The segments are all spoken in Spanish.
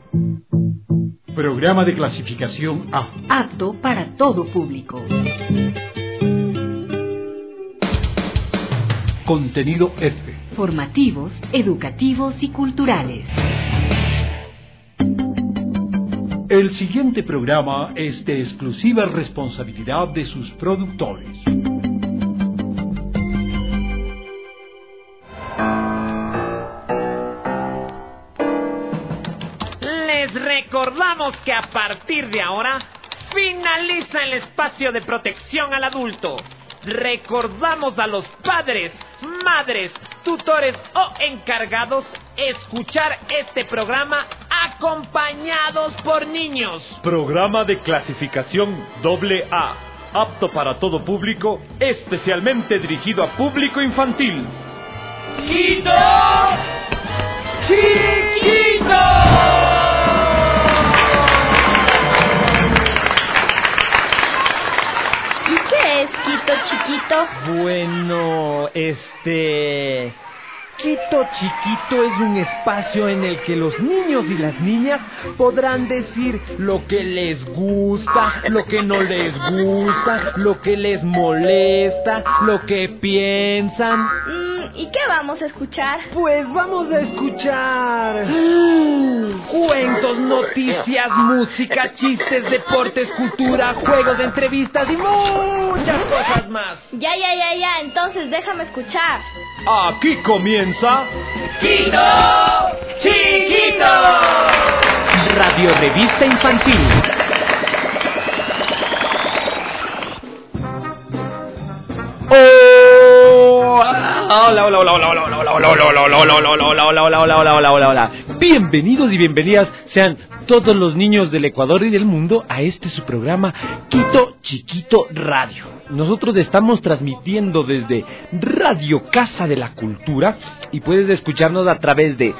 Programa de clasificación A. Apto para todo público. Contenido F. Formativos, educativos y culturales. El siguiente programa es de exclusiva responsabilidad de sus productores. Les recordamos que a partir de ahora finaliza el espacio de protección al adulto. Recordamos a los padres, madres, tutores o encargados escuchar este programa acompañados por niños. Programa de clasificación AA, apto para todo público, especialmente dirigido a público infantil. ¡Quito! ¡Chiquito! ¿Qué es Quito Chiquito? Bueno, Quito Chiquito es un espacio en el que los niños y las niñas podrán decir lo que les gusta, lo que no les gusta, lo que les molesta, lo que piensan. ¿Y qué vamos a escuchar? Pues vamos a escuchar cuentos, noticias, música, chistes, deportes, cultura, juegos, entrevistas y muchas cosas más. Ya, entonces déjame escuchar. Aquí comienza ¡Quito! ¡Chiquito! Radio Revista Infantil. Hola. Bienvenidos y bienvenidas sean todos los niños del Ecuador y del mundo a su programa Quito Chiquito Radio. Nosotros estamos transmitiendo desde Radio Casa de la Cultura y puedes escucharnos a través de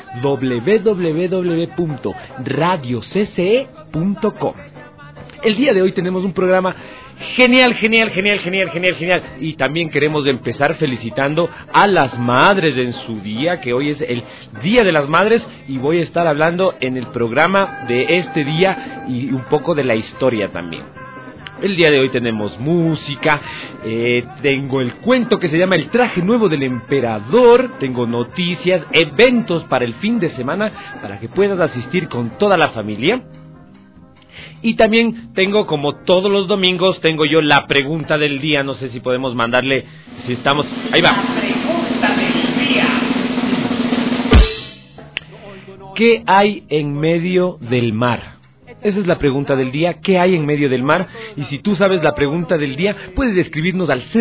www.radiocce.com. El día de hoy tenemos un programa genial. Y también queremos empezar felicitando a las madres en su día, que hoy es el Día de las Madres, y voy a estar hablando en el programa de este día y un poco de la historia también. El día de hoy tenemos música, tengo el cuento que se llama El traje nuevo del emperador, tengo noticias, eventos para el fin de semana para que puedas asistir con toda la familia. Y también tengo, como todos los domingos, tengo yo la pregunta del día. No sé si podemos mandarle, si estamos... Ahí va. La pregunta del día. ¿Qué hay en medio del mar? Esa es la pregunta del día. ¿Qué hay en medio del mar? Y si tú sabes la pregunta del día, puedes escribirnos al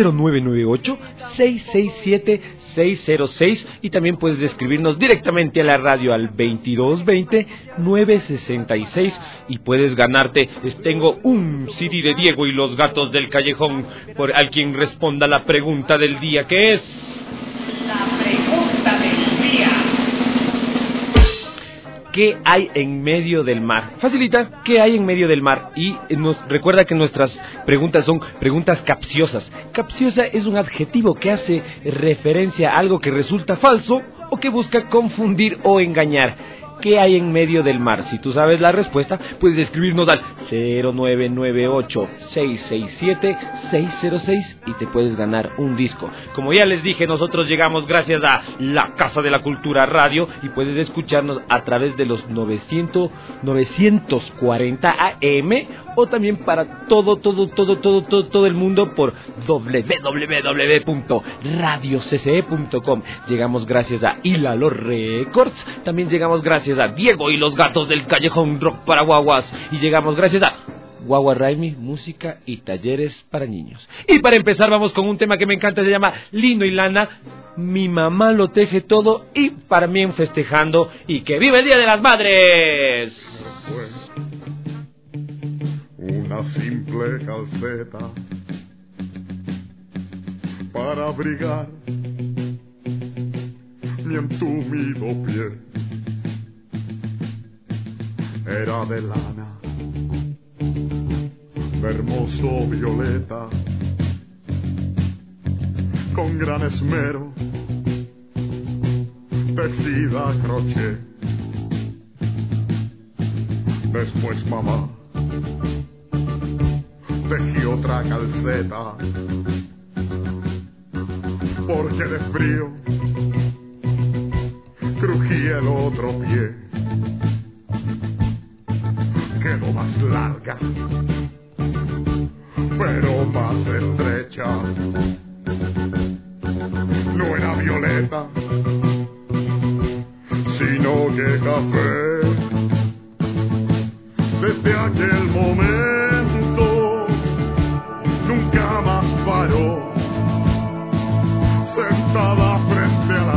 0998-667-606 y también puedes escribirnos directamente a la radio al 2220-966 y puedes ganarte. Tengo un CD de Diego y los gatos del callejón por al quien responda la pregunta del día, que es... La pregunta del día. ¿Qué hay en medio del mar? Facilita, ¿qué hay en medio del mar? Y nos recuerda que nuestras preguntas son preguntas capciosas. Capciosa es un adjetivo que hace referencia a algo que resulta falso o que busca confundir o engañar. ¿Qué hay en medio del mar? Si tú sabes la respuesta, puedes escribirnos al 0998-667-606 y te puedes ganar un disco. Como ya les dije, nosotros llegamos gracias a la Casa de la Cultura Radio y puedes escucharnos a través de los 940 AM o también para todo el mundo por www.radiocce.com. Llegamos gracias a Hilalo Records, también llegamos gracias a Diego y los gatos del callejón rock para guaguas y llegamos gracias a Guagua Raimi, música y talleres para niños. Y para empezar vamos con un tema que me encanta, se llama Lino y Lana. Mi mamá lo teje todo y para mí festejando y que vive el Día de las Madres. Fue una simple calceta para abrigar mi entumido pie. Era de lana, de hermoso violeta, con gran esmero, tejida a crochet. Después mamá tejió otra calceta, porque de frío crujía el otro pie. Quedó más larga, pero más estrecha. No era violeta, sino que café. Desde aquel momento nunca más paró, sentada frente a la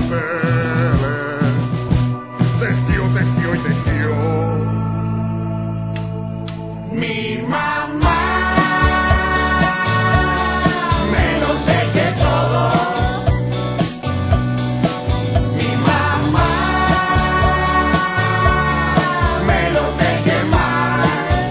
tele, tejió y tejió. Mi mamá me lo teje todo. Mi mamá me lo teje mal.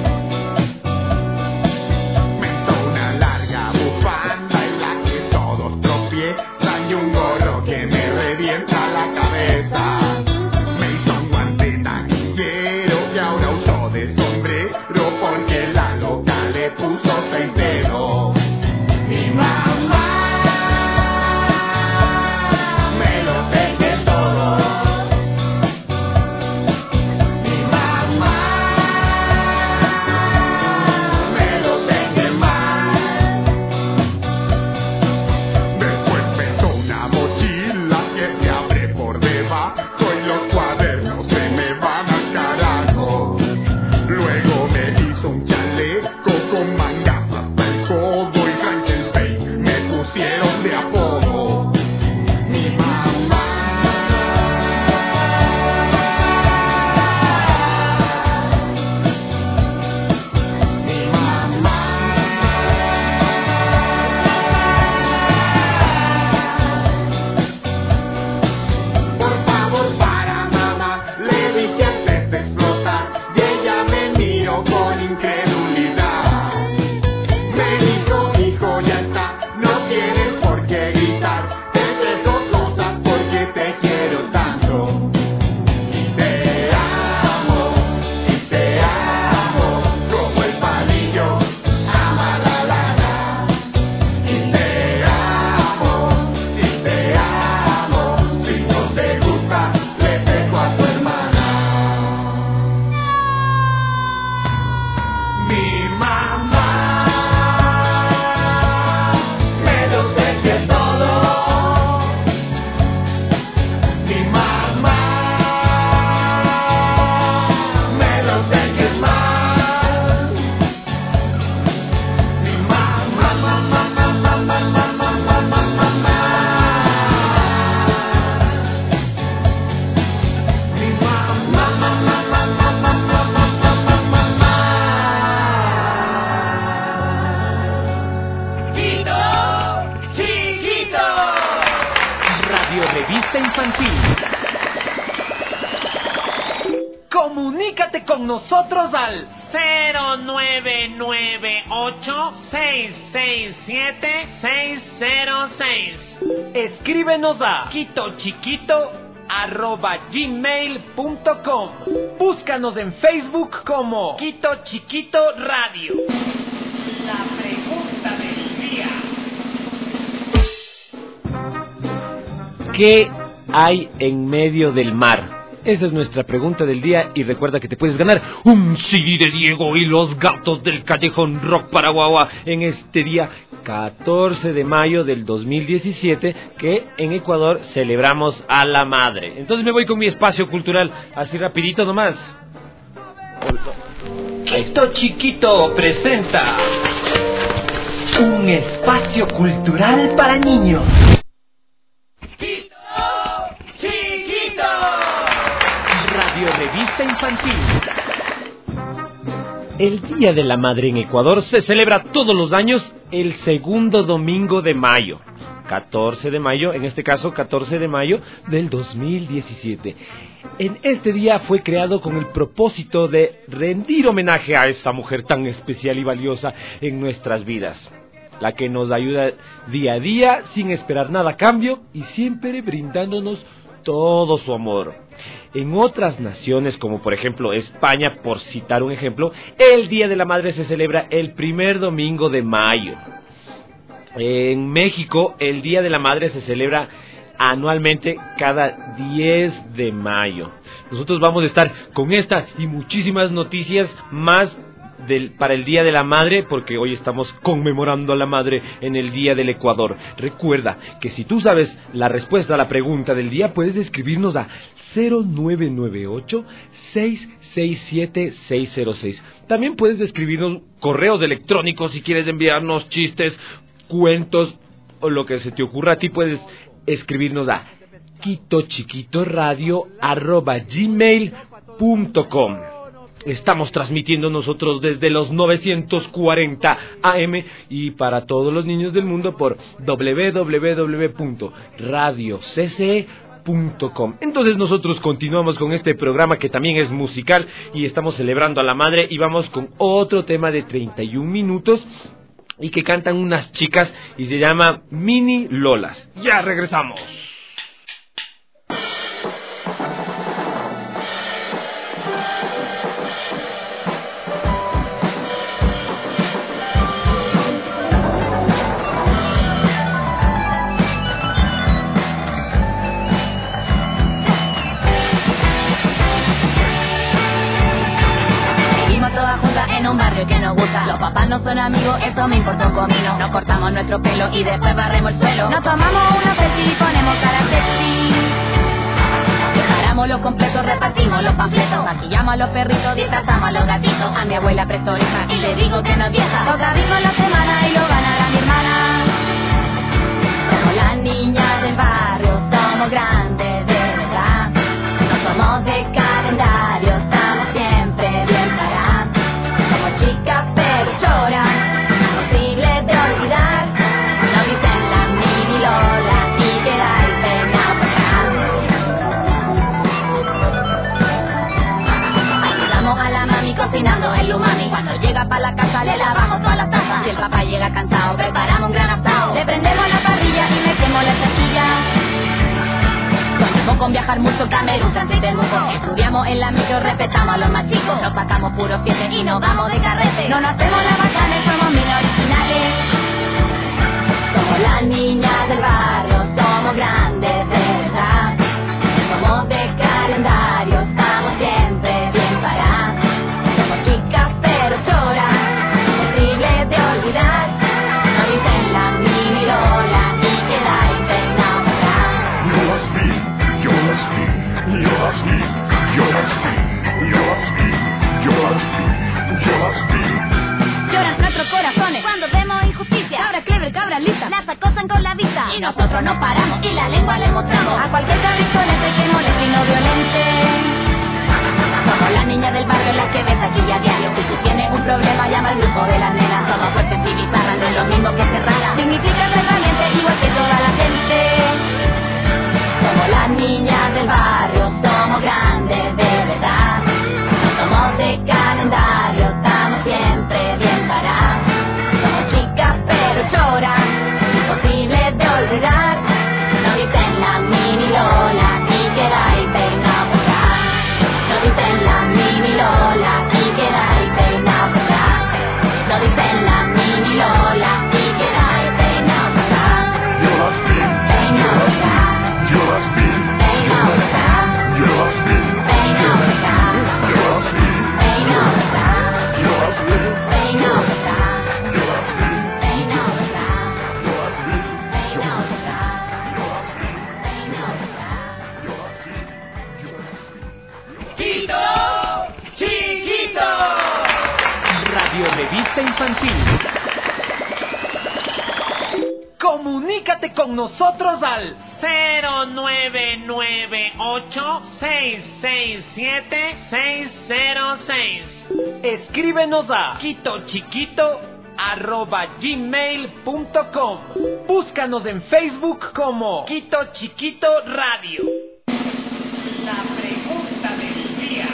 Me hizo una larga bufanda en la que todos tropiezan y un gorro que me revienta la cabeza. Me hizo un guante taquillero que ahora uso de sombrero porque la loca le puso centeno. Mi mamá me lo teje todo. Mi mamá me lo teje mal. Después pesó una mochila que se abre por debajo y los cuadernos se me van al carajo. Luego me hizo un chaleco con mangas hasta el codo y Frankenstein me pusieron de apodo. Mi mamá por favor para mamá, le dije antes de explotar y ella me miró con incredulidad. Me dijo, hijo, ya está, no tienes por qué gritar, te dejo cosas porque te quiero tanto. Y te amo, como el palillo ama la lana. Y te amo, si no te gusta, le dejo a tu hermana. Mi mamá me lo teje todo. Mi mamá me lo teje mal. Mi mamá Quito Chiquito. Radio Revista Infantil. Comunícate con nosotros al 0998-667-606. Escríbenos a quitochiquito@gmail.com. Búscanos en Facebook como Quito Chiquito Radio. La pregunta del día. ¿Qué hay en medio del mar? Esa es nuestra pregunta del día y recuerda que te puedes ganar un CD de Diego y los gatos del Callejón Rock para Guagua en este día 14 de mayo del 2017 que en Ecuador celebramos a la madre. Entonces me voy con mi espacio cultural, así rapidito nomás. Quito Chiquito presenta un espacio cultural para niños. Quito Chiquito. Radio Revista Infantil. El Día de la Madre en Ecuador se celebra todos los años el segundo domingo de mayo. 14 de mayo, en este caso 14 de mayo del 2017. En este día fue creado con el propósito de rendir homenaje a esta mujer tan especial y valiosa en nuestras vidas, la que nos ayuda día a día sin esperar nada a cambio y siempre brindándonos todo su amor. En otras naciones, como por ejemplo España, por citar un ejemplo, el Día de la Madre se celebra el primer domingo de mayo. En México, el Día de la Madre se celebra anualmente cada 10 de mayo. Nosotros vamos a estar con esta y muchísimas noticias más para el Día de la Madre, porque hoy estamos conmemorando a la Madre en el Día del Ecuador. Recuerda que si tú sabes la respuesta a la pregunta del día, puedes escribirnos a 0998-667-606. También puedes escribirnos correos electrónicos si quieres enviarnos chistes, cuentos o lo que se te ocurra a ti. Puedes escribirnos a quitochiquitoradio@gmail.com. Estamos transmitiendo nosotros desde los 940 AM y para todos los niños del mundo por www.radiocce.com. Entonces nosotros continuamos con este programa que también es musical y estamos celebrando a la madre y vamos con otro tema de 31 minutos y que cantan unas chicas y se llama Mini Lolas. Ya regresamos. En un barrio que nos gusta. Los papás no son amigos, eso me importa un comino. Nos cortamos nuestro pelo y después barremos el suelo. Nos tomamos una Pepsi y ponemos cara sexy. Preparamos los completos, repartimos los panfletos. Maquillamos a los perritos, disfrazamos a los gatitos. A mi abuela presto oreja y le digo que no es vieja. Toca Bimbo la semana y lo ganará mi hermana. Somos las niñas del barrio, somos grandes de verdad. No somos de calendario, estamos siempre bien parados. Chicas pero choras, imposible de olvidar. No dicen la Mini Lola y queda el peinado para atrás. Ayudamos a la mami cocinando el umami. Cuando llega pa' la casa le lavamos todas las tazas. Si el papá llega cansado preparamos un gran asado. Le prendemos la parrilla y metemos la cestilla. Soñamos con viajar mucho, Camerún, Santo y Temuco. Estudiamos en la micro, respetamos a los más chicos. Nos sacamos puros 7 y nos vamos de carrete. No nos hacemos las bacanes, somos mini originales. Somos las niñas del barrio, somos grandes de verdad. Somos de calendario, estamos siempre bien paradas. Somos chicas pero choras, imposibles de olvidar. No dicen la Mini Lola y queda el peinado para atrás. Lloran nuestros corazones cuando vemos injusticia. Cabra clever, cabra lista, las acosan con la vista. Y nosotros no paramos y la lengua le mostramos a cualquier cabezonete que moleste y no violente. Somos las niñas del barrio, las que ves aquí a diario. Si tú tienes un problema, llama al grupo de las nenas. Somos fuertes y bizarras, no es lo mismo que ser rara. Significa ser valiente, igual que toda la gente. Somos las niñas del barrio, somos grandes de verdad. No somos de calendario, estamos siempre bien parados. Somos chicas pero choras, imposibles de olvidar. No dicen la Mini Lola y queda el peinado para atrás. No dicen la Mini Lola y queda el peinado para atrás. No dicen la Mini Lola y queda el peinado para atrás. Peinado para atrás. Revista Infantil. Comunícate con nosotros al 0998-667-606. Escríbenos a quitochiquito@gmail.com. Búscanos en Facebook como Quito Chiquito Radio. La pregunta del día.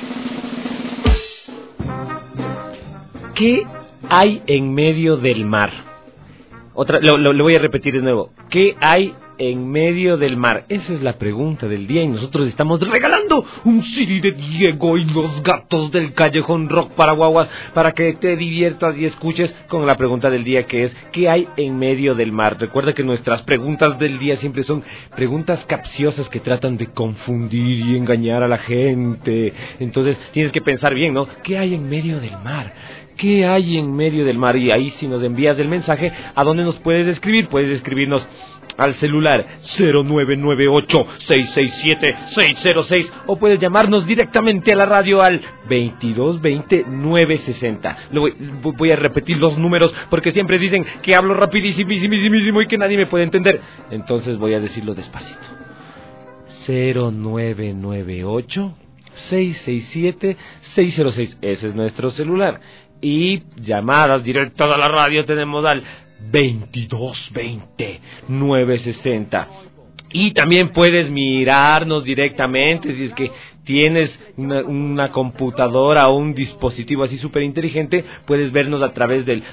¿Qué hay en medio del mar? Lo voy a repetir de nuevo. ¿Qué hay en medio del mar? Esa es la pregunta del día y nosotros estamos regalando un CD de Diego y los Gatos del Callejón Rock para guaguas para que te diviertas y escuches con la pregunta del día, que es ¿qué hay en medio del mar? Recuerda que nuestras preguntas del día siempre son preguntas capciosas que tratan de confundir y engañar a la gente. Entonces tienes que pensar bien, ¿no? ¿Qué hay en medio del mar? ¿Qué hay en medio del mar? Y ahí, si nos envías el mensaje, ¿a dónde nos puedes escribir? Puedes escribirnos al celular 0998-667-606 o puedes llamarnos directamente a la radio al 2220-960. Voy a repetir los números porque siempre dicen que hablo rapidísimo y que nadie me puede entender. Entonces voy a decirlo despacito. 0998-667-606. Ese es nuestro celular. Y llamadas directas a la radio tenemos al 2220-960. Y también puedes mirarnos directamente si es que tienes una computadora o un dispositivo así súper inteligente. Puedes vernos a través del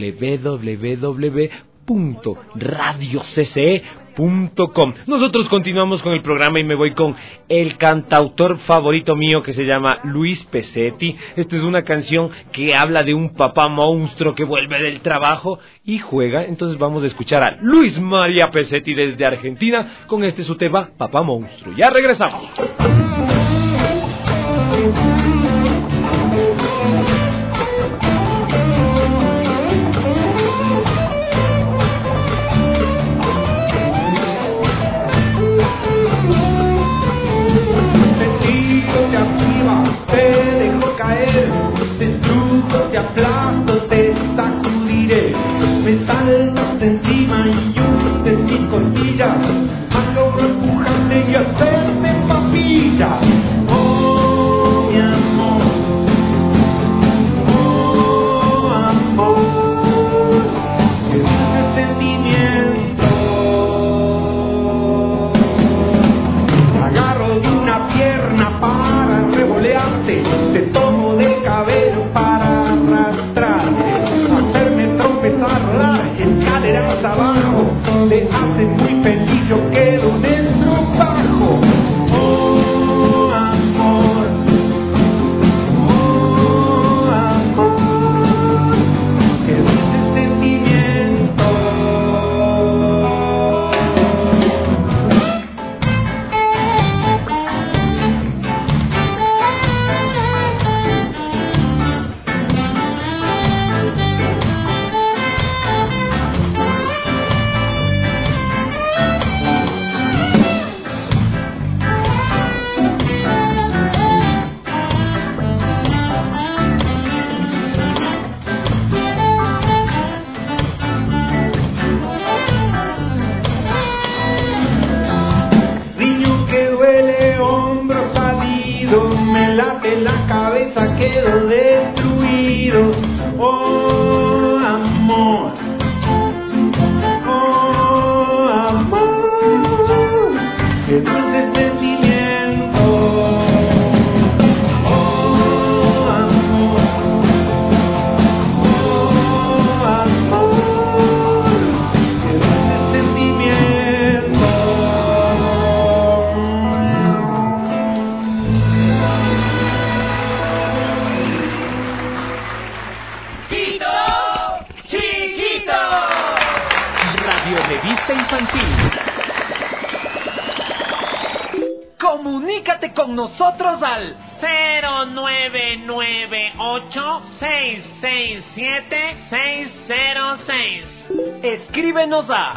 www.radiocce.com. Nosotros continuamos con el programa y me voy con el cantautor favorito mío que se llama Luis Pesetti. Esta es una canción que habla de un papá monstruo que vuelve del trabajo y juega. Entonces vamos a escuchar a Luis María Pesetti desde Argentina con su tema Papá Monstruo. Ya regresamos. Te dejo caer, te estrujo, te aplasto, te sacudiré. Me saltas encima y hundes mis costillas, mas logro empujarte y hacerte papilla. Oh, mi amor, oh, amor, qué dulce sentimiento. Agarro de una pierna para revolearte, te tomo del cabello para arrastrarte, hacerme tropezar, dar escaleras abajo, te hace muy feliz, yo quedo dentro bajo. Oh, amor, oh, amor, qué dulce sentimiento. Niño que duele, hombro salido, me late la cabeza, quedo destruido. Oh, amor, oh, amor, qué dulce sentimiento. Oh, amor, oh, amor, qué dulce sentimiento. Revista Infantil. Comunícate con nosotros al 0998-667-606. Escríbenos a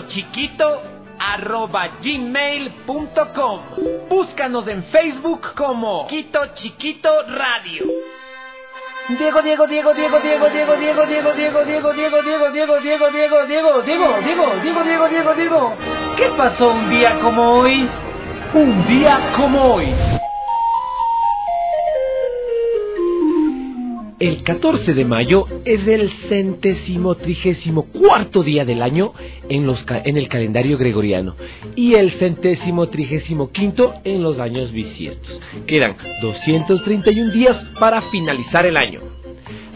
quitochiquito@gmail.com. Búscanos en Facebook como Quito Chiquito Radio. Diego. ¿Qué pasó un día como hoy? Un día como hoy. El 14 de mayo es el 134º día del año en el calendario gregoriano y el 135º en los años bisiestos. Quedan 231 días para finalizar el año.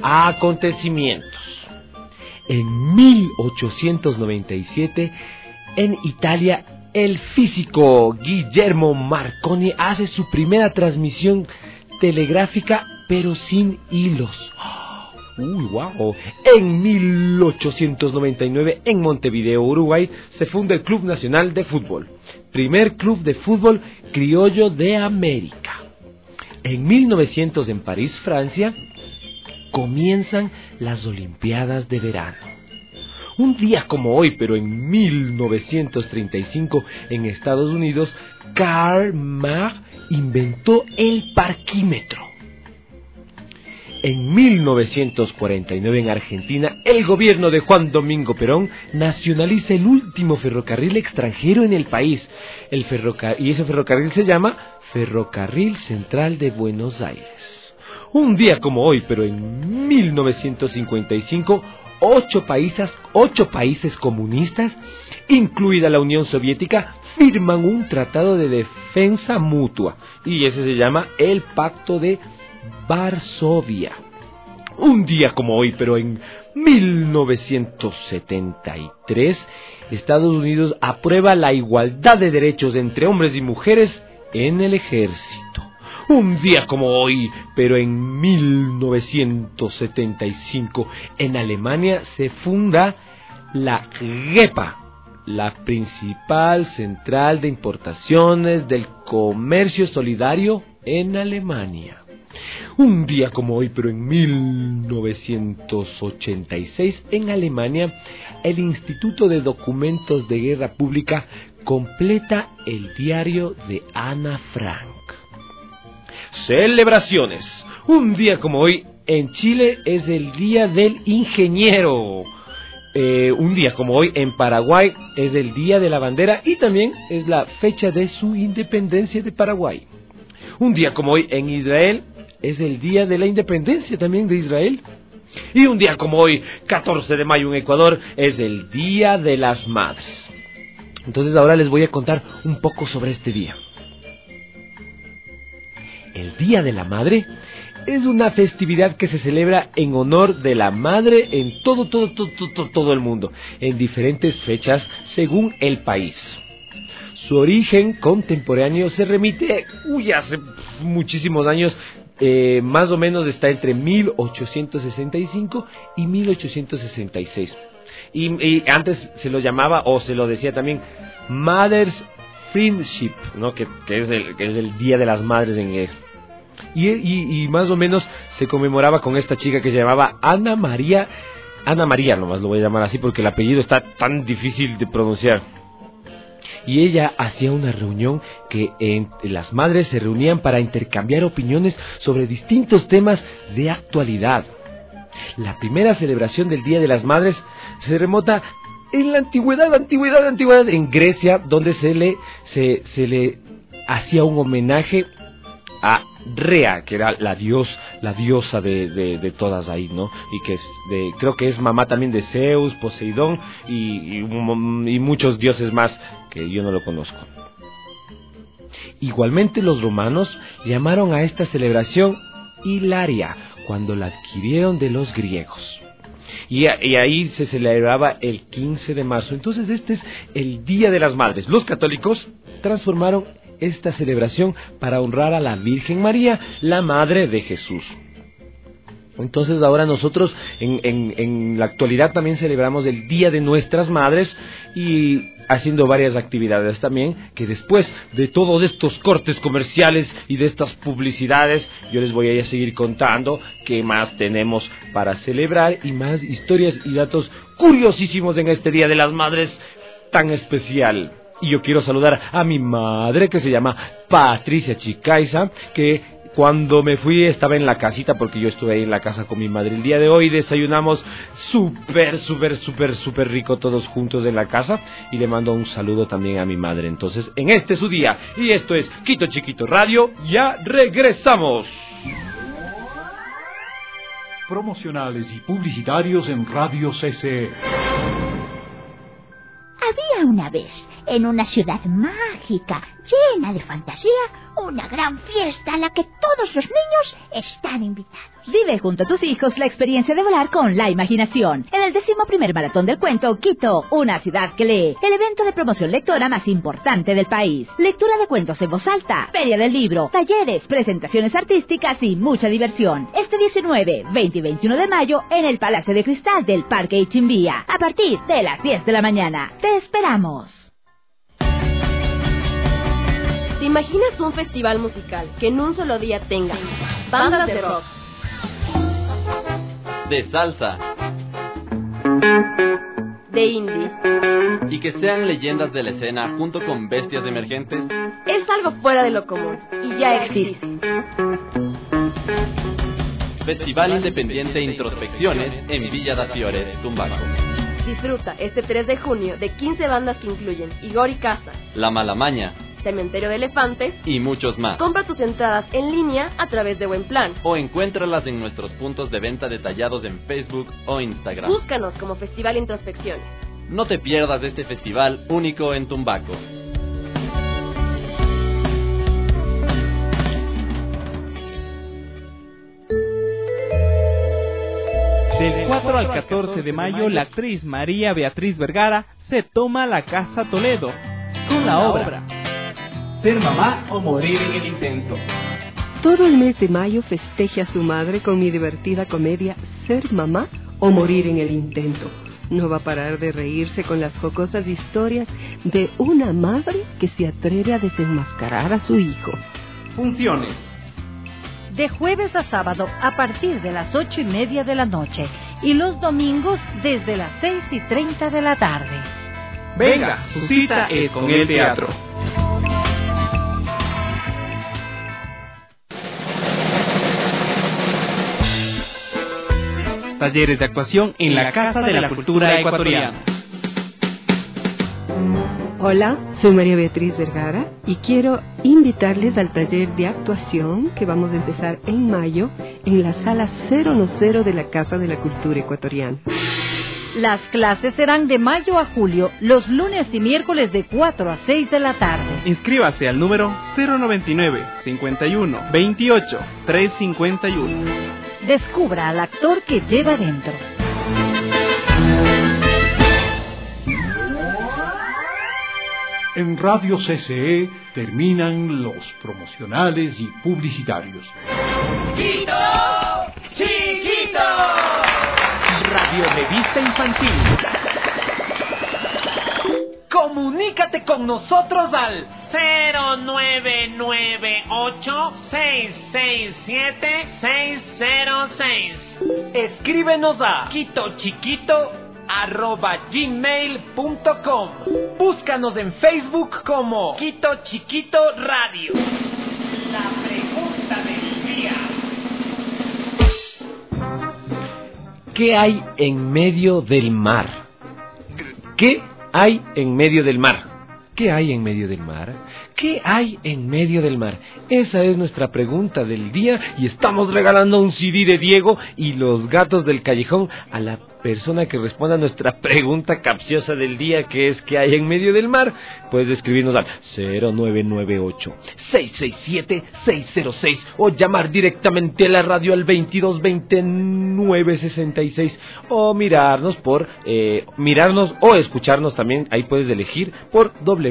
Acontecimientos. En 1897 En Italia, el físico Guillermo Marconi hace su primera transmisión telegráfica, pero sin hilos. ¡Uy, wow! En 1899, en Montevideo, Uruguay, se funda el Club Nacional de Fútbol, primer club de fútbol criollo de América. En 1900, en París, Francia, comienzan las Olimpiadas de Verano. Un día como hoy, pero en 1935, en Estados Unidos, Karl Marx inventó el parquímetro. En 1949, en Argentina, el gobierno de Juan Domingo Perón nacionaliza el último ferrocarril extranjero en el país. Y ese ferrocarril se llama Ferrocarril Central de Buenos Aires. Un día como hoy, pero en 1955, 8 países comunistas, incluida la Unión Soviética, firman un tratado de defensa mutua. Y ese se llama el Pacto de Varsovia. Un día como hoy, pero en 1973, Estados Unidos aprueba la igualdad de derechos entre hombres y mujeres en el ejército. Un día como hoy, pero en 1975, en Alemania se funda la GEPA, la principal central de importaciones del comercio solidario en Alemania. Un día como hoy, pero en 1986, en Alemania, el Instituto de Documentos de Guerra Pública completa el diario de Ana Frank. Celebraciones. Un día como hoy, en Chile, es el Día del Ingeniero. Un día como hoy, en Paraguay, es el Día de la Bandera y también es la fecha de su independencia de Paraguay. Un día como hoy, en Israel, es el Día de la Independencia también de Israel. Y un día como hoy, 14 de mayo en Ecuador, es el Día de las Madres. Entonces ahora les voy a contar un poco sobre este día. El Día de la Madre es una festividad que se celebra en honor de la madre en todo el mundo, en diferentes fechas según el país. Su origen contemporáneo se remite hace muchísimos años. Más o menos está entre 1865 y 1866. Y antes se lo llamaba, o se lo decía también, Mother's Friendship, ¿no? que es el Día de las Madres en inglés. Y más o menos se conmemoraba con esta chica que se llamaba Ana María, nomás lo voy a llamar así porque el apellido está tan difícil de pronunciar. Y ella hacía una reunión que las madres se reunían para intercambiar opiniones sobre distintos temas de actualidad. La primera celebración del Día de las Madres se remota en la antigüedad, en Grecia, donde se le hacía un homenaje a Rea, que era la diosa de todas ahí, ¿no? Y que creo que es mamá también de Zeus, Poseidón y muchos dioses más que yo no lo conozco. Igualmente los romanos llamaron a esta celebración Hilaria, cuando la adquirieron de los griegos. Y ahí se celebraba el 15 de marzo. Entonces este es el Día de las Madres. Los católicos transformaron esta celebración para honrar a la Virgen María, la Madre de Jesús. Entonces ahora nosotros en la actualidad también celebramos el Día de nuestras Madres y haciendo varias actividades también, que después de todos estos cortes comerciales y de estas publicidades, yo les voy a seguir contando qué más tenemos para celebrar y más historias y datos curiosísimos en este Día de las Madres tan especial. Y yo quiero saludar a mi madre, que se llama Patricia Chicaiza, que cuando me fui estaba en la casita, porque yo estuve ahí en la casa con mi madre el día de hoy. Desayunamos súper rico todos juntos en la casa. Y le mando un saludo también a mi madre. Entonces, en este su día. Y esto es Quito Chiquito Radio. Ya regresamos. Promocionales y publicitarios en Radio CC. Había una vez, en una ciudad mágica, llena de fantasía, una gran fiesta a la que todos los niños están invitados. Vive junto a tus hijos la experiencia de volar con la imaginación. En el 11º Maratón del Cuento, Quito, una ciudad que lee. El evento de promoción lectora más importante del país. Lectura de cuentos en voz alta, feria del libro, talleres, presentaciones artísticas y mucha diversión. Este 19, 20 y 21 de mayo en el Palacio de Cristal del Parque Ichimbía. A partir de las 10 de la mañana. ¡Te esperamos! ¿Te imaginas un festival musical que en un solo día tenga bandas de rock, de salsa, de indie, y que sean leyendas de la escena junto con bestias emergentes? Es algo fuera de lo común y ya existe. Festival Independiente Introspecciones en Villa da Fiore, Tumbaco. Disfruta este 3 de junio de 15 bandas que incluyen Igor y Casa, La Malamaña, Cementerio de Elefantes y muchos más. Compra tus entradas en línea a través de Buenplan o encuéntralas en nuestros puntos de venta detallados en Facebook o Instagram. Búscanos como Festival Introspecciones. No te pierdas de este festival único en Tumbaco. Del 4 al 14 de mayo, la actriz María Beatriz Vergara se toma la Casa Toledo con la obra Ser mamá o morir en el intento. Todo el mes de mayo festeje a su madre con mi divertida comedia Ser mamá o morir en el intento. No va a parar de reírse con las jocosas historias de una madre que se atreve a desenmascarar a su hijo. Funciones de jueves a sábado a partir de las 8:30 de la noche y los domingos desde las 6:30 de la tarde. Venga, su cita es con el teatro. Talleres de actuación en la Casa de la Cultura Ecuatoriana. Hola, soy María Beatriz Vergara y quiero invitarles al taller de actuación que vamos a empezar en mayo en la sala 010 de la Casa de la Cultura Ecuatoriana. Las clases serán de mayo a julio, los lunes y miércoles de 4 a 6 de la tarde. Inscríbase al número 099 51 28 351. Descubra al actor que lleva dentro. En Radio CCE terminan los promocionales y publicitarios. ¡Quito! ¡Chiquito! Radio Revista Infantil. Comunícate con nosotros al 0998-667-606. Escríbenos a quitochiquito@gmail.com. Búscanos en Facebook como Quito Chiquito Radio. La pregunta del día. ¿Qué hay en medio del mar? ¿Qué hay en medio del mar? ¿Qué hay en medio del mar? ¿Qué hay en medio del mar? Esa es nuestra pregunta del día y estamos regalando un CD de Diego y los gatos del callejón a la persona que responda a nuestra pregunta capciosa del día, que es ¿qué hay en medio del mar? Puedes escribirnos al 0998-667-606 o llamar directamente a la radio al 2229-66 o mirarnos o escucharnos también, ahí puedes elegir por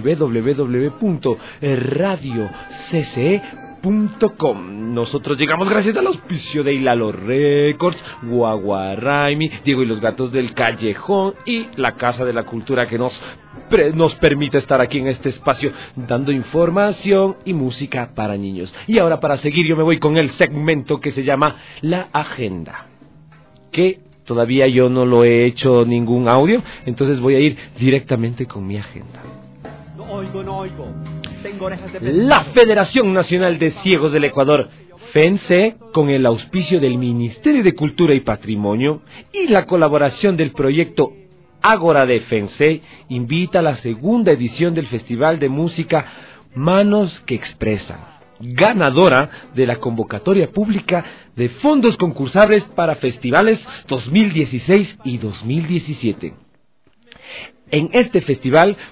www.radiocce.com. Nosotros llegamos gracias al auspicio de Hilalo Records, Guaguaraimi, Diego y los gatos del callejón y la Casa de la Cultura que nos permite estar aquí en este espacio dando información y música para niños. Y ahora, para seguir, yo me voy con el segmento que se llama La Agenda, que todavía yo no lo he hecho ningún audio, entonces voy a ir directamente con mi agenda. No oigo. Tengo orejas de... La Federación Nacional de Ciegos del Ecuador, FENCE, con el auspicio del Ministerio de Cultura y Patrimonio y la colaboración del proyecto Ágora de FENCE, invita a la segunda edición del Festival de Música Manos que Expresan, ganadora de la convocatoria pública de fondos concursables para festivales 2016 y 2017. En este festival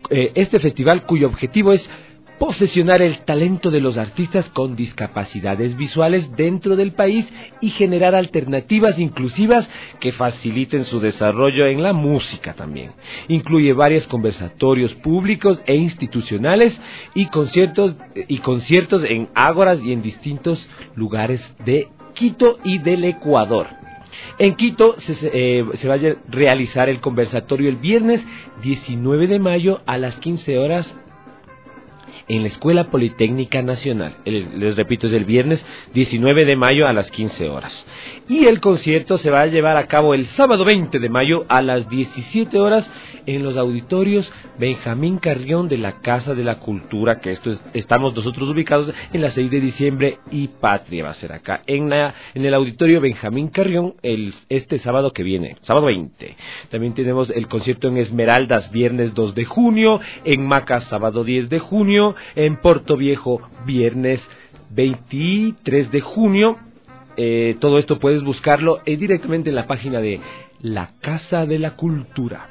este festival cuyo objetivo es posesionar el talento de los artistas con discapacidades visuales dentro del país y generar alternativas inclusivas que faciliten su desarrollo en la música también. Incluye varios conversatorios públicos e institucionales y conciertos en ágoras y en distintos lugares de Quito y del Ecuador. En Quito se va a realizar el conversatorio el viernes 19 de mayo a las 15 horas en la Escuela Politécnica Nacional. Les repito, es el viernes 19 de mayo a las 15 horas. Y el concierto se va a llevar a cabo el sábado 20 de mayo a las 17 horas en los auditorios Benjamín Carrión de la Casa de la Cultura, que estamos nosotros ubicados en la 6 de diciembre y Patria. Va a ser acá en el auditorio Benjamín Carrión este sábado que viene, sábado 20. También tenemos el concierto en Esmeraldas viernes 2 de junio, en Macas sábado 10 de junio, en Puerto Viejo viernes 23 de junio. Todo esto puedes buscarlo directamente en la página de la Casa de la Cultura.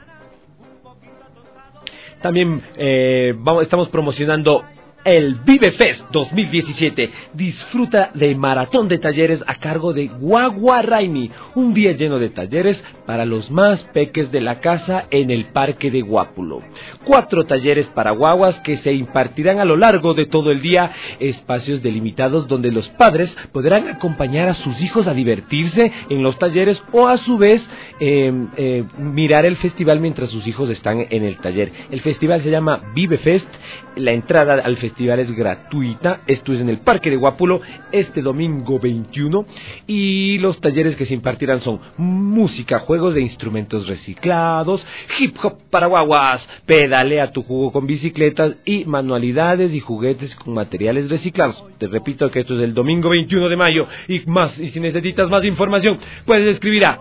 También estamos promocionando el Vive Fest 2017. Disfruta de maratón de talleres a cargo de Guagua Raimi, un día lleno de talleres para los más peques de la casa en el Parque de Guápulo. 4 talleres para guaguas que se impartirán a lo largo de todo el día, espacios delimitados donde los padres podrán acompañar a sus hijos a divertirse en los talleres o a su vez mirar el festival mientras sus hijos están en el taller. El festival se llama Vive Fest. La entrada al festival es gratuita. Esto es en el Parque de Guápulo este domingo 21. Y los talleres que se impartirán son música, juegos de instrumentos reciclados, hip hop para guaguas, pedalea tu jugo con bicicletas y manualidades y juguetes con materiales reciclados. Te repito que esto es el domingo 21 de mayo. Y si necesitas más información, puedes escribir a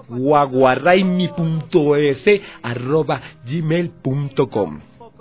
guaguaraimi.es@gmail.com.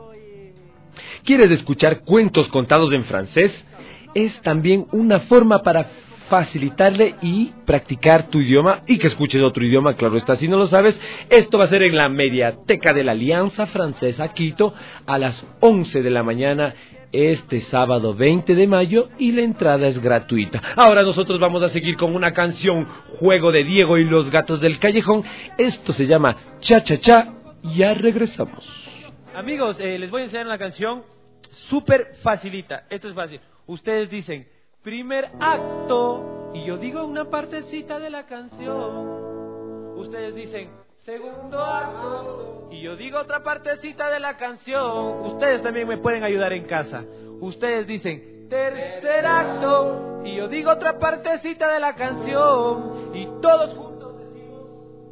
¿Quieres escuchar cuentos contados en francés? Es también una forma para facilitarle y practicar tu idioma y que escuches otro idioma, claro está, si no lo sabes. Esto va a ser en la Mediateca de la Alianza Francesa Quito a las 11 de la mañana este sábado 20 de mayo y la entrada es gratuita. Ahora nosotros vamos a seguir con una canción, Juego de Diego y los Gatos del Callejón. Esto se llama Cha Cha Cha. Ya regresamos. Amigos, les voy a enseñar una canción súper facilita. Esto es fácil. Ustedes dicen primer acto y yo digo una partecita de la canción. Ustedes dicen segundo acto y yo digo otra partecita de la canción. Ustedes también me pueden ayudar en casa. Ustedes dicen tercer acto y yo digo otra partecita de la canción. Y todos juntos decimos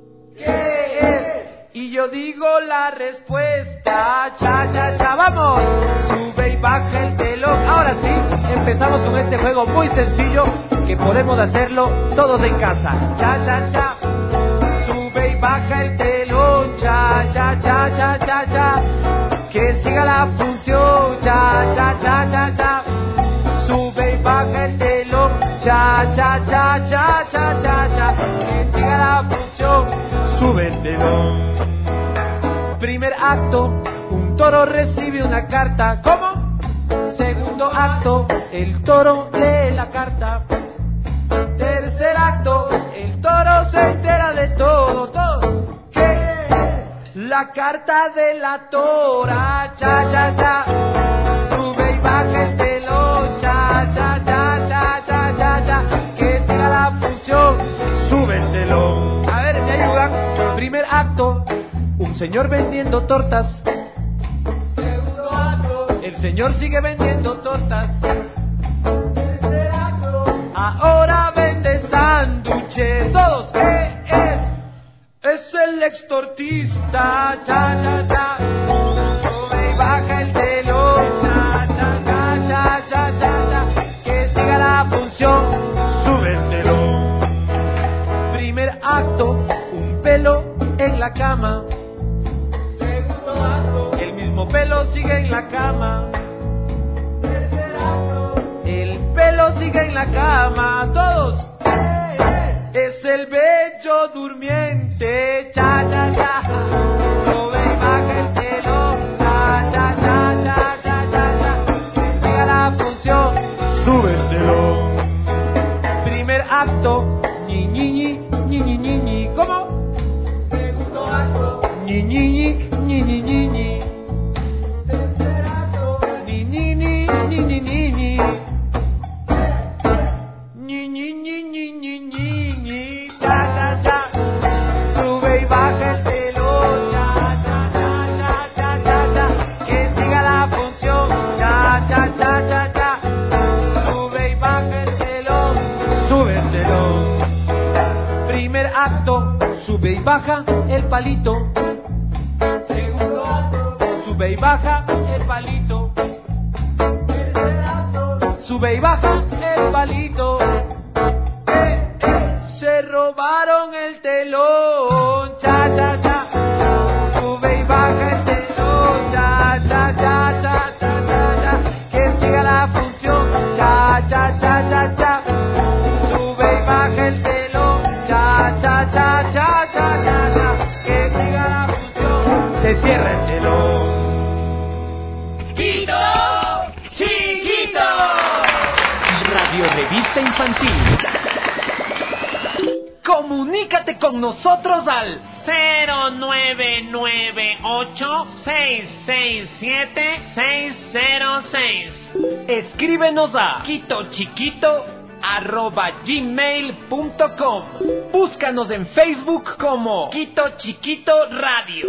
¿qué es? Y yo digo la respuesta, cha, cha, cha, vamos. Sube y baja el telón. Ahora sí, empezamos con este juego muy sencillo que podemos hacerlo todos en casa. Cha, cha, cha. Sube y baja el telón, cha, cha, cha, cha, cha, cha. Que siga la función, cha, cha, cha, cha, cha. Sube y baja el telón, cha, cha, cha, cha, cha, cha, cha. Que siga la función, sube el telón. Primer acto, un toro recibe una carta. ¿Cómo? Segundo acto, el toro lee la carta. Tercer acto, el toro se entera de todo. ¿Qué? La carta de la tora. Cha, cha, cha. Sube y baja el telón. Cha, cha, cha, cha, cha, cha, cha. Que siga la función, sube el telón. A ver, ¿me ayudan? Primer acto, un señor vendiendo tortas. Segundo acto, el señor sigue vendiendo tortas. Tercer acto, ahora vende sándwiches. Todos, ¿qué es? Es el extortista. Cha, cha, cha. Sube y baja el telón. Cha, cha, cha, cha, cha, cha, cha. Que siga la función, sube el telón. Primer acto, un pelo en la cama. Segundo acto, el mismo pelo sigue en la cama. Tercer acto, el pelo sigue en la cama. Todos, es el bello durmiente. Cha, cha, cha. Sube y baja el telón. Cha, cha, cha. ñi, ñi, ñi, ñi, ñi, ñi. Ñi, ñi, ñi, ñi, ñi, ñi, ñi. Ñi, ñi, ñi, ñi, ñi, ñi, ñi. Cha, cha, cha. Sube y baja el telón. Cha, cha, cha, cha, cha, cha. Que siga la función. Cha, cha, cha, cha, cha. Sube y baja el telón. Sube el telón. Primer acto. Sube y baja el palito. Segundo acto. Sube y baja el palito. Tercer acto. Sube y baja el palito. Se robaron el telón. Cha, cha, cha. Sube y baja el telón. Cha, cha, cha, cha, cha, cha, cha. Que siga la función. Cha, cha, cha, cha, cha. Sube y baja el telón. Cha, cha, cha, cha, cha, cha, cha. Que siga la función. Se cierra el telón. ¡Quito! ¡Chiquito! Radio Revista Infantil. Comunícate con nosotros al 0998-667-606. Escríbenos a quitochiquito@gmail.com. Búscanos en Facebook como Quito Chiquito Radio.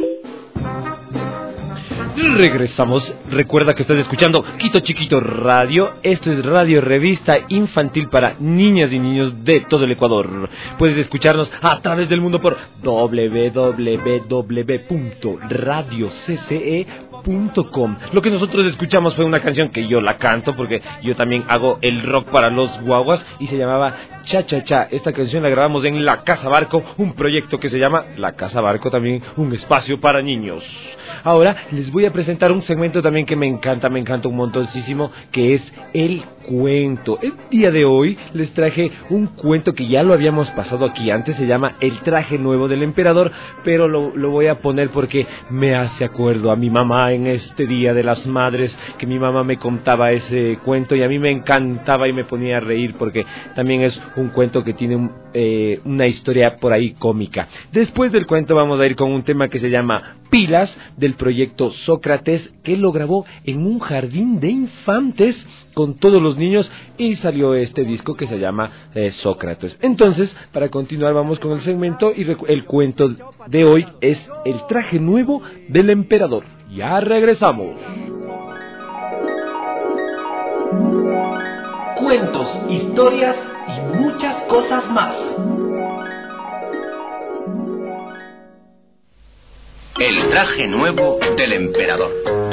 Regresamos. Recuerda que estás escuchando Quito Chiquito Radio. Esto es Radio Revista Infantil para niñas y niños de todo el Ecuador. Puedes escucharnos a través del mundo por www.radiocce.com. Lo que nosotros escuchamos fue una canción que yo la canto porque yo también hago el rock para los guaguas y se llamaba Cha Cha Cha. Esta canción la grabamos en La Casa Barco, un proyecto que se llama La Casa Barco, también un espacio para niños. Ahora les voy a presentar un segmento también que me encanta un montoncísimo, que es el cuento. El día de hoy les traje un cuento que ya lo habíamos pasado aquí antes, se llama El traje nuevo del emperador, pero lo voy a poner porque me hace acuerdo a mi mamá en este Día de las Madres, que mi mamá me contaba ese cuento y a mí me encantaba y me ponía a reír porque también es un cuento que tiene una historia por ahí cómica. Después del cuento vamos a ir con un tema que se llama Pilas, del proyecto Sócrates, que lo grabó en un jardín de infantes con todos los niños y salió este disco que se llama Sócrates. Entonces, para continuar vamos con el segmento y el cuento de hoy es El traje nuevo del emperador. Ya regresamos. cuentos, historias y muchas cosas más. El traje nuevo del emperador.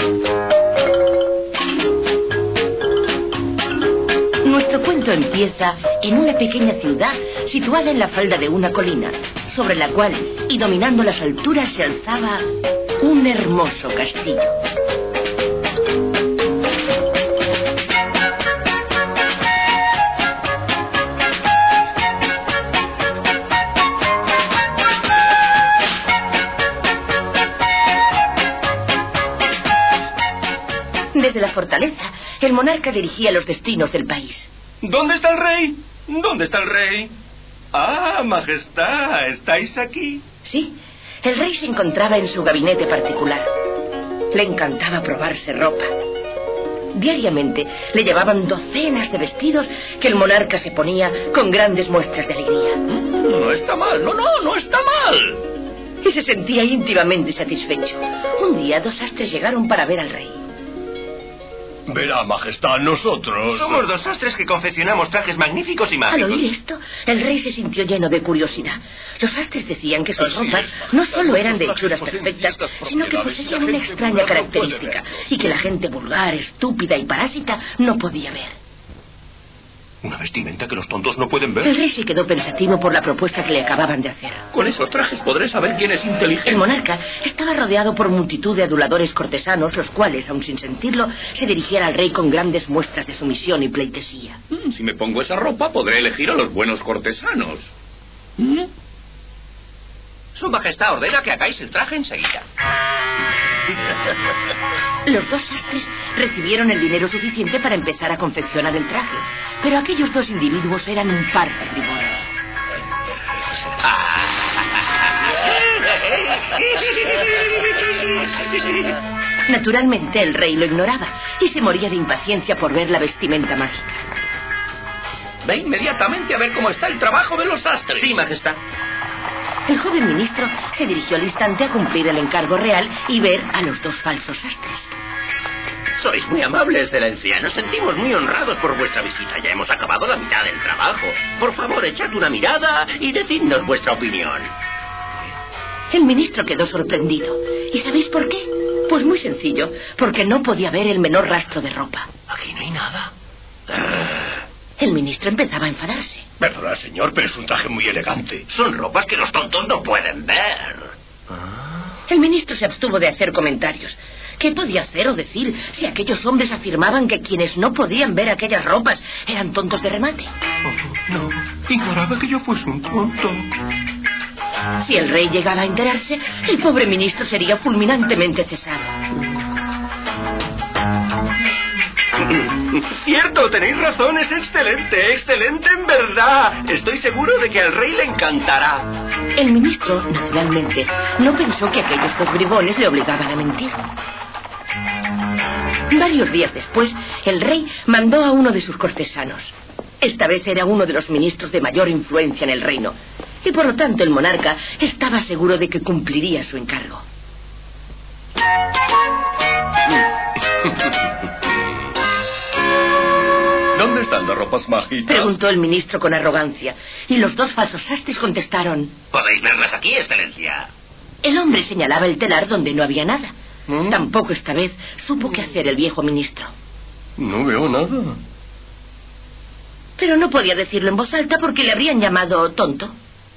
Nuestro cuento empieza en una pequeña ciudad situada en la falda de una colina, sobre la cual y dominando las alturas se alzaba un hermoso castillo. Desde la fortaleza, el monarca dirigía los destinos del país. ¿Dónde está el rey? ¿Dónde está el rey? Ah, majestad, ¿estáis aquí? Sí, el rey se encontraba en su gabinete particular. Le encantaba probarse ropa. Diariamente le llevaban docenas de vestidos que el monarca se ponía con grandes muestras de alegría. No está mal, no está mal. Y se sentía íntimamente satisfecho. Un día 2 sastres llegaron para ver al rey. Verá, majestad, nosotros... Somos 2 sastres que confeccionamos trajes magníficos y mágicos. Al oír esto, el rey se sintió lleno de curiosidad. Los sastres decían que sus ropas no solo eran de hechuras perfectas, sino que poseían una extraña característica, y que la gente vulgar, estúpida y parásita no podía ver. ¿Una vestimenta que los tontos no pueden ver? El rey se quedó pensativo por la propuesta que le acababan de hacer. Con esos trajes podré saber quién es inteligente. El monarca estaba rodeado por multitud de aduladores cortesanos, los cuales, aun sin sentirlo, se dirigían al rey con grandes muestras de sumisión y pleitesía. Si me pongo esa ropa, podré elegir a los buenos cortesanos. Su majestad ordena que hagáis el traje enseguida. Los 2 sastres recibieron el dinero suficiente para empezar a confeccionar el traje, pero aquellos 2 individuos eran un par de bribones. Naturalmente, el rey lo ignoraba y se moría de impaciencia por ver la vestimenta mágica. Ve inmediatamente a ver cómo está el trabajo de los sastres. Sí, majestad. El joven ministro se dirigió al instante a cumplir el encargo real y ver a los dos falsos sastres. Sois muy amables, excelencia. Nos sentimos muy honrados por vuestra visita. Ya hemos acabado la mitad del trabajo. Por favor, echad una mirada y decidnos vuestra opinión. El ministro quedó sorprendido. ¿Y sabéis por qué? Pues muy sencillo, porque no podía ver el menor rastro de ropa. Aquí no hay nada. El ministro empezaba a enfadarse. Perdona, señor, pero es un traje muy elegante. Son ropas que los tontos no pueden ver. El ministro se abstuvo de hacer comentarios. ¿Qué podía hacer o decir si aquellos hombres afirmaban que quienes no podían ver aquellas ropas eran tontos de remate? No, ignoraba que yo fuese un tonto. Si el rey llegaba a enterarse, el pobre ministro sería fulminantemente cesado. Cierto, tenéis razón, es excelente, excelente en verdad. Estoy seguro de que al rey le encantará. El ministro, naturalmente, no pensó que aquellos dos bribones le obligaban a mentir. Varios días después, el rey mandó a uno de sus cortesanos. Esta vez era uno de los ministros de mayor influencia en el reino, y por lo tanto el monarca estaba seguro de que cumpliría su encargo. ¿Dónde están las ropas mágicas? Preguntó el ministro con arrogancia, y los dos falsos sastres contestaron: Podéis verlas aquí, excelencia. El hombre señalaba el telar donde no había nada. Tampoco esta vez supo qué hacer el viejo ministro. No veo nada. Pero no podía decirlo en voz alta porque le habrían llamado tonto.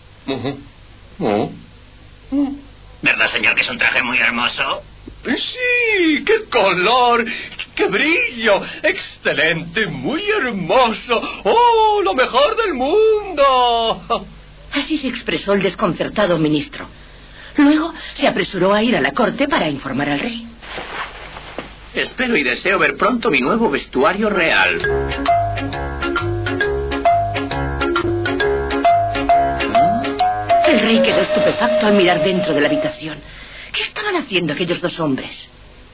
¿Verdad, señor, que es un traje muy hermoso? Sí, qué color, qué brillo, excelente, muy hermoso. ¡Oh, lo mejor del mundo! Así se expresó el desconcertado ministro. Luego se apresuró a ir a la corte para informar al rey. Espero y deseo ver pronto mi nuevo vestuario real. El rey quedó estupefacto al mirar dentro de la habitación. ¿Qué estaban haciendo aquellos dos hombres?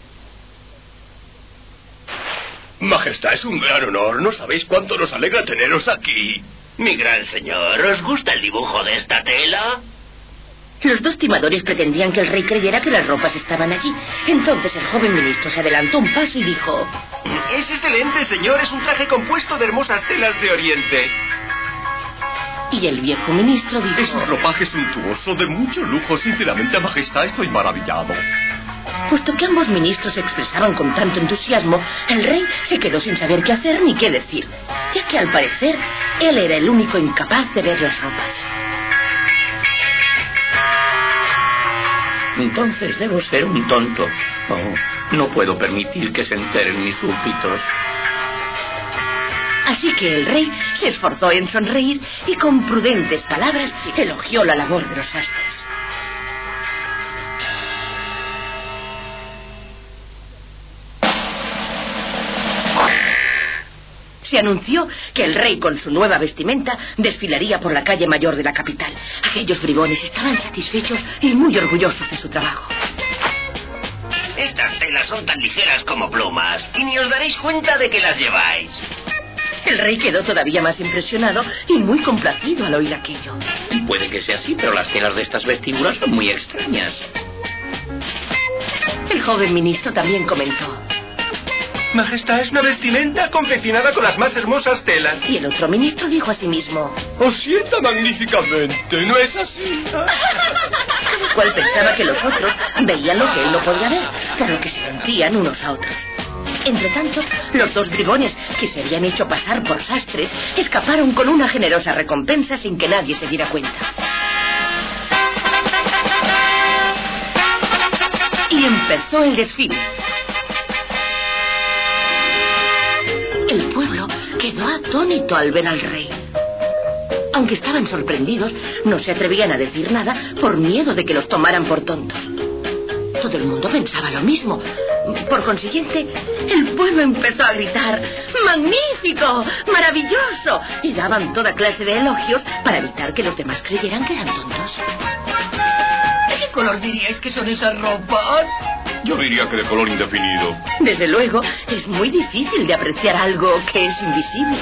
Majestad, es un gran honor. No sabéis cuánto nos alegra teneros aquí. Mi gran señor, ¿os gusta el dibujo de esta tela? Los dos timadores pretendían que el rey creyera que las ropas estaban allí. Entonces el joven ministro se adelantó un paso y dijo: Es excelente, señor. Es un traje compuesto de hermosas telas de Oriente. Y el viejo ministro dijo: Es un ropaje suntuoso, de mucho lujo. Sinceramente, majestad, estoy maravillado. Puesto que ambos ministros se expresaban con tanto entusiasmo, el rey se quedó sin saber qué hacer ni qué decir. Y es que al parecer, él era el único incapaz de ver las ropas. Entonces debo ser un tonto. Oh, no puedo permitir que se enteren mis súbditos. Así que el rey se esforzó en sonreír y con prudentes palabras elogió la labor de los sastres. Se anunció que el rey con su nueva vestimenta desfilaría por la calle mayor de la capital. Aquellos bribones estaban satisfechos y muy orgullosos de su trabajo. Estas telas son tan ligeras como plumas y ni os daréis cuenta de que las lleváis. El rey quedó todavía más impresionado y muy complacido al oír aquello. Y puede que sea así, pero las telas de estas vestiduras son muy extrañas. El joven ministro también comentó: Majestad, es una vestimenta confeccionada con las más hermosas telas. Y el otro ministro dijo a sí mismo: Os sienta magníficamente, ¿no es así? Cada cual pensaba que los otros veían lo que él no podía ver, por lo que se mentían unos a otros. Entretanto, los dos bribones, que se habían hecho pasar por sastres, escaparon con una generosa recompensa sin que nadie se diera cuenta. Y empezó el desfile. El pueblo quedó atónito al ver al rey. Aunque estaban sorprendidos, no se atrevían a decir nada por miedo de que los tomaran por tontos. Todo el mundo pensaba lo mismo. Por consiguiente, el pueblo empezó a gritar: ¡Magnífico! ¡Maravilloso! Y daban toda clase de elogios para evitar que los demás creyeran que eran tontos. color diríais que son esas ropas? Yo diría que de color indefinido. Desde luego, es muy difícil de apreciar algo que es invisible.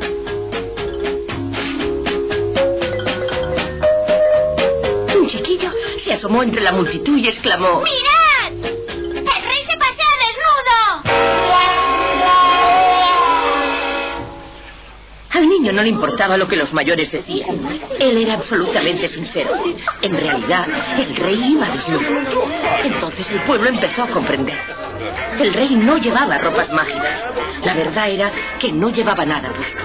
Un chiquillo se asomó entre la multitud y exclamó: ¡Mirad! ¡El rey se pasea desnudo! Al niño no le importaba lo que los mayores decían. Él era absolutamente sincero. En realidad, el rey iba desnudo. Entonces el pueblo empezó a comprender. El rey no llevaba ropas mágicas. La verdad era que no llevaba nada puesto.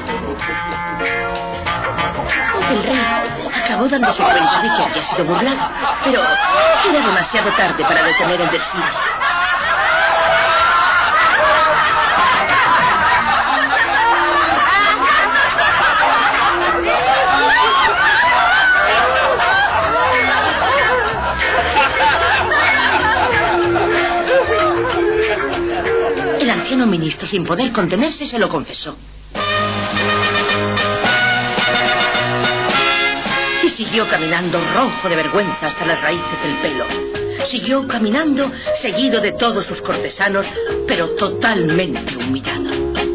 El rey acabó dándose cuenta de que había sido burlado, pero era demasiado tarde para detener el desfile. El anciano ministro, sin poder contenerse, se lo confesó. Y siguió caminando rojo de vergüenza hasta las raíces del pelo. Siguió caminando seguido de todos sus cortesanos, pero totalmente humillado.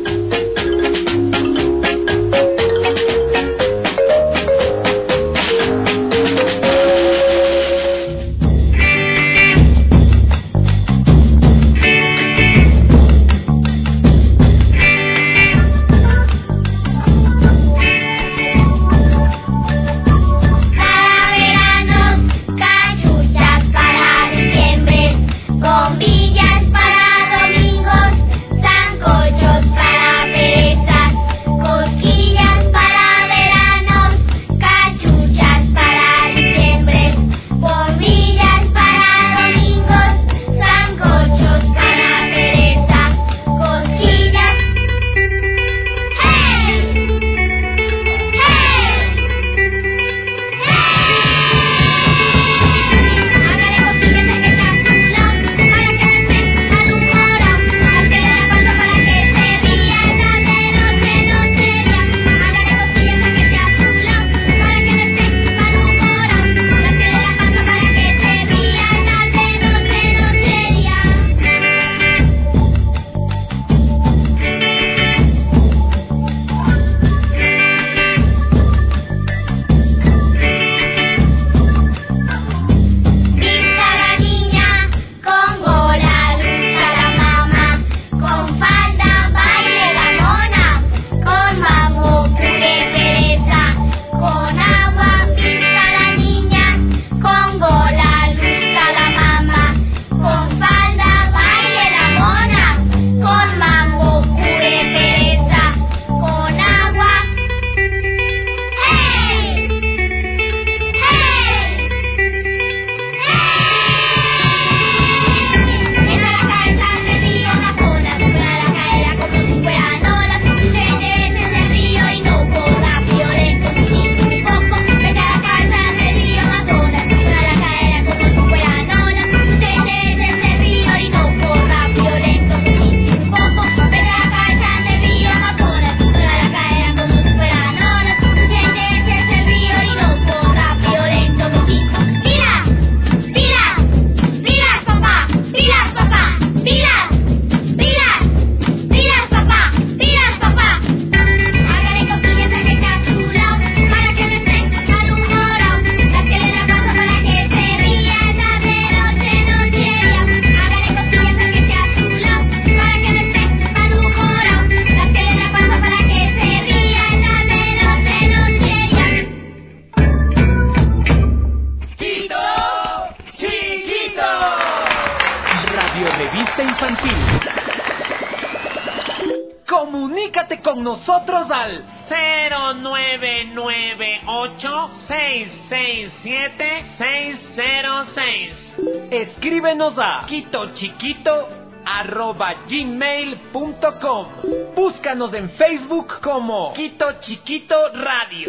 Comunícate con nosotros al 0998-667-606. Escríbenos a quitochiquito@gmail.com. Búscanos en Facebook como Quito Chiquito Radio.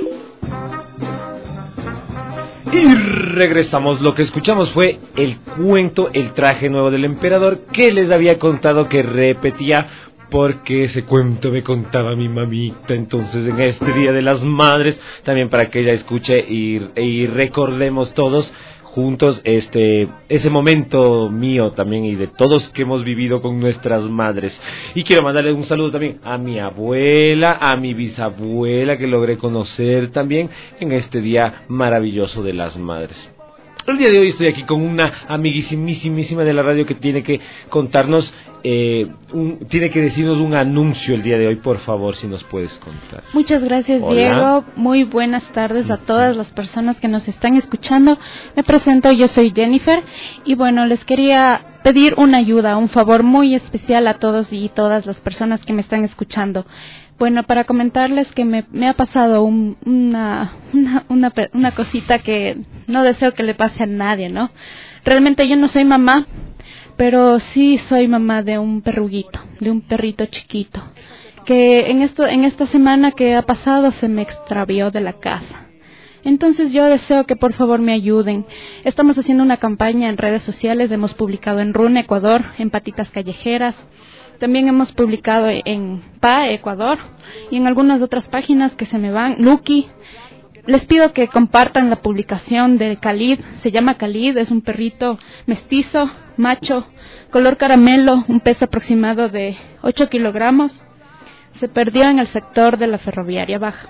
Y regresamos. Lo que escuchamos fue el cuento El traje nuevo del emperador, que les había contado que repetía porque ese cuento me contaba mi mamita. Entonces, en este Día de las Madres, también para que ella escuche y recordemos todos juntos ese momento mío también y de todos que hemos vivido con nuestras madres. Y quiero mandarle un saludo también a mi abuela, a mi bisabuela que logré conocer también en este día maravilloso de las madres. El día de hoy estoy aquí con una amiguísimísima de la radio que tiene que contarnos, tiene que decirnos un anuncio el día de hoy, por favor, si nos puedes contar. Muchas gracias, Hola. Diego. Muy buenas tardes a todas las personas que nos están escuchando. Me presento, yo soy Jennifer y bueno, les quería pedir una ayuda, un favor muy especial a todos y todas las personas que me están escuchando. Bueno, para comentarles que me ha pasado una cosita que no deseo que le pase a nadie, ¿no? Realmente yo no soy mamá, pero sí soy mamá de un perruguito, de un perrito chiquito, que en esta semana que ha pasado se me extravió de la casa. Entonces yo deseo que por favor me ayuden. Estamos haciendo una campaña en redes sociales, hemos publicado en Rune, Ecuador, en Patitas Callejeras. También hemos publicado en PA, Ecuador, y en algunas otras páginas que se me van, Lucky. Les pido que compartan la publicación de Khalid, se llama Khalid, es un perrito mestizo, macho, color caramelo, un peso aproximado de 8 kilogramos. Se perdió en el sector de la Ferroviaria Baja.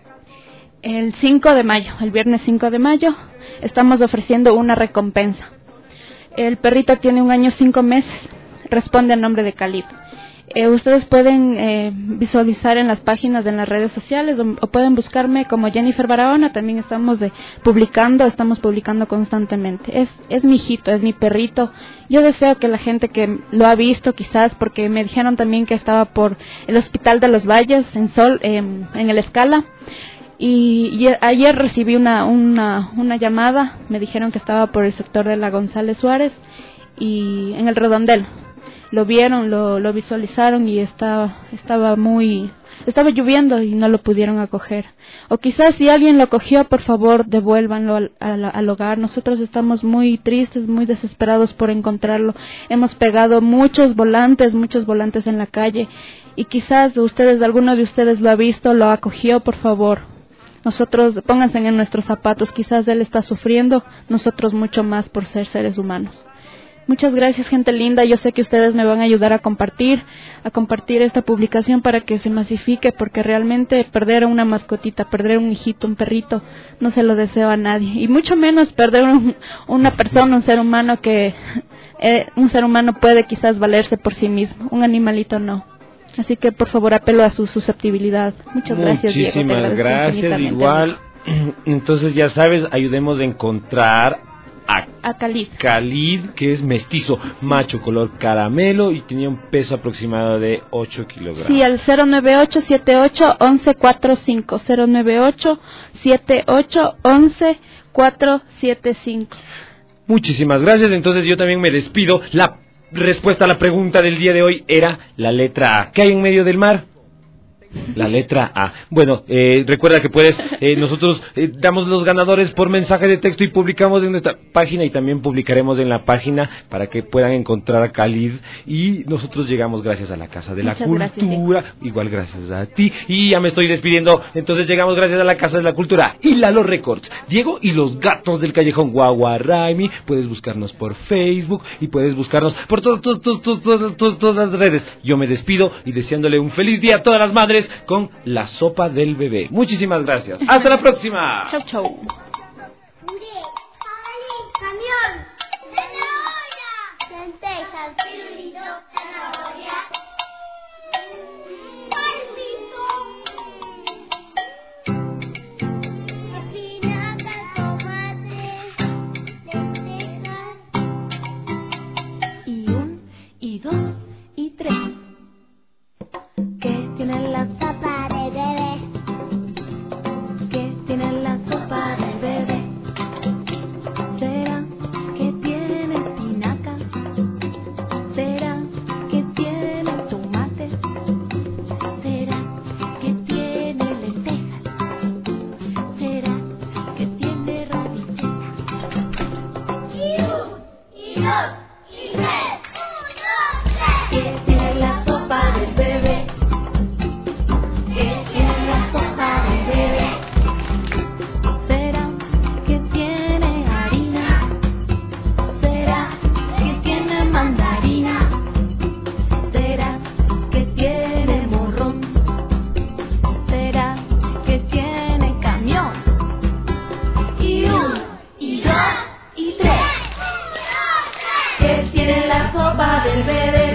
El 5 de mayo, el viernes 5 de mayo, estamos ofreciendo una recompensa. El perrito tiene 1 año 5 meses. Responde al nombre de Khalid. Ustedes pueden visualizar en las páginas de en las redes sociales o pueden buscarme como Jennifer Barahona. También estamos publicando constantemente. Es mi hijito, es mi perrito. Yo deseo que la gente que lo ha visto, quizás porque me dijeron también que estaba por el Hospital de los Valles en el Escala. Y ayer recibí una llamada. Me dijeron que estaba por el sector de la González Suárez y en el Redondel. Lo vieron, lo visualizaron y estaba lloviendo y no lo pudieron acoger. O quizás si alguien lo cogió, por favor, devuélvanlo al hogar. Nosotros estamos muy tristes, muy desesperados por encontrarlo. Hemos pegado muchos volantes en la calle y quizás alguno de ustedes lo ha visto, lo acogió, por favor. Nosotros, pónganse en nuestros zapatos, quizás él está sufriendo, nosotros mucho más por ser seres humanos. Muchas gracias, gente linda. Yo sé que ustedes me van a ayudar a compartir esta publicación para que se masifique, porque realmente perder a una mascotita, perder a un hijito, un perrito, no se lo deseo a nadie. Y mucho menos perder una persona, un ser humano un ser humano puede quizás valerse por sí mismo, un animalito no. Así que por favor apelo a su susceptibilidad. Muchas gracias, Diego. Muchísimas gracias, igual. Entonces ya sabes, ayudemos a encontrar a Khalid, que es mestizo, macho, color caramelo y tenía un peso aproximado de 8 kilogramos. Sí, al 098-78-1145, 098-78-11-475. Muchísimas gracias, entonces yo también me despido. La respuesta a la pregunta del día de hoy era la letra A. ¿Qué hay en medio del mar? La letra A. Bueno, recuerda que nosotros damos los ganadores por mensaje de texto y publicamos en nuestra página y también publicaremos en la página para que puedan encontrar a Khalid. Y nosotros llegamos gracias a la Casa de la Cultura, igual gracias a ti. Y ya me estoy despidiendo, entonces llegamos gracias a la Casa de la Cultura y Lalo Records. Diego y los gatos del callejón Guaguaraimi. Puedes buscarnos por Facebook y puedes buscarnos por todas las redes. Yo me despido y deseándole un feliz día a todas las madres con la sopa del bebé. Muchísimas gracias. Hasta la próxima. Chau, chau. Camión, zanahoria, lentejas, pirulito, zanahoria, espinacas, tomates, lentejas. Y 1, y 2, y 3. ¿Qué tiene la sopa del bebé? ¿Qué tiene la sopa del bebé? ¿Será que tiene espinaca? ¿Será que tiene tomate? ¿Será que tiene lentejas? ¿Será que tiene rodilletas? Y 1, y 2, y 3. 1, 2, 3. ¿Qué tiene la sopa del bebé? ¿Qué tiene la sopa del bebé? ¿Será que tiene harina? del bebé?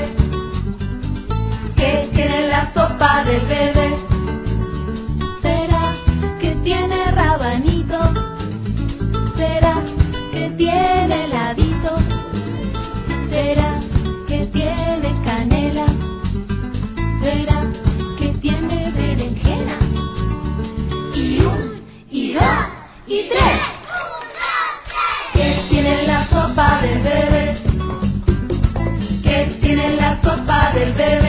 ¿Qué tiene la sopa del bebé? ¿Será que tiene rabanito? ¿Será que tiene heladito? ¿Será que tiene canela? ¿Será que tiene berenjena? Y un, y dos, y tres. ¿Qué tiene la sopa del bebé? ¿Qué tiene la sopa del bebé?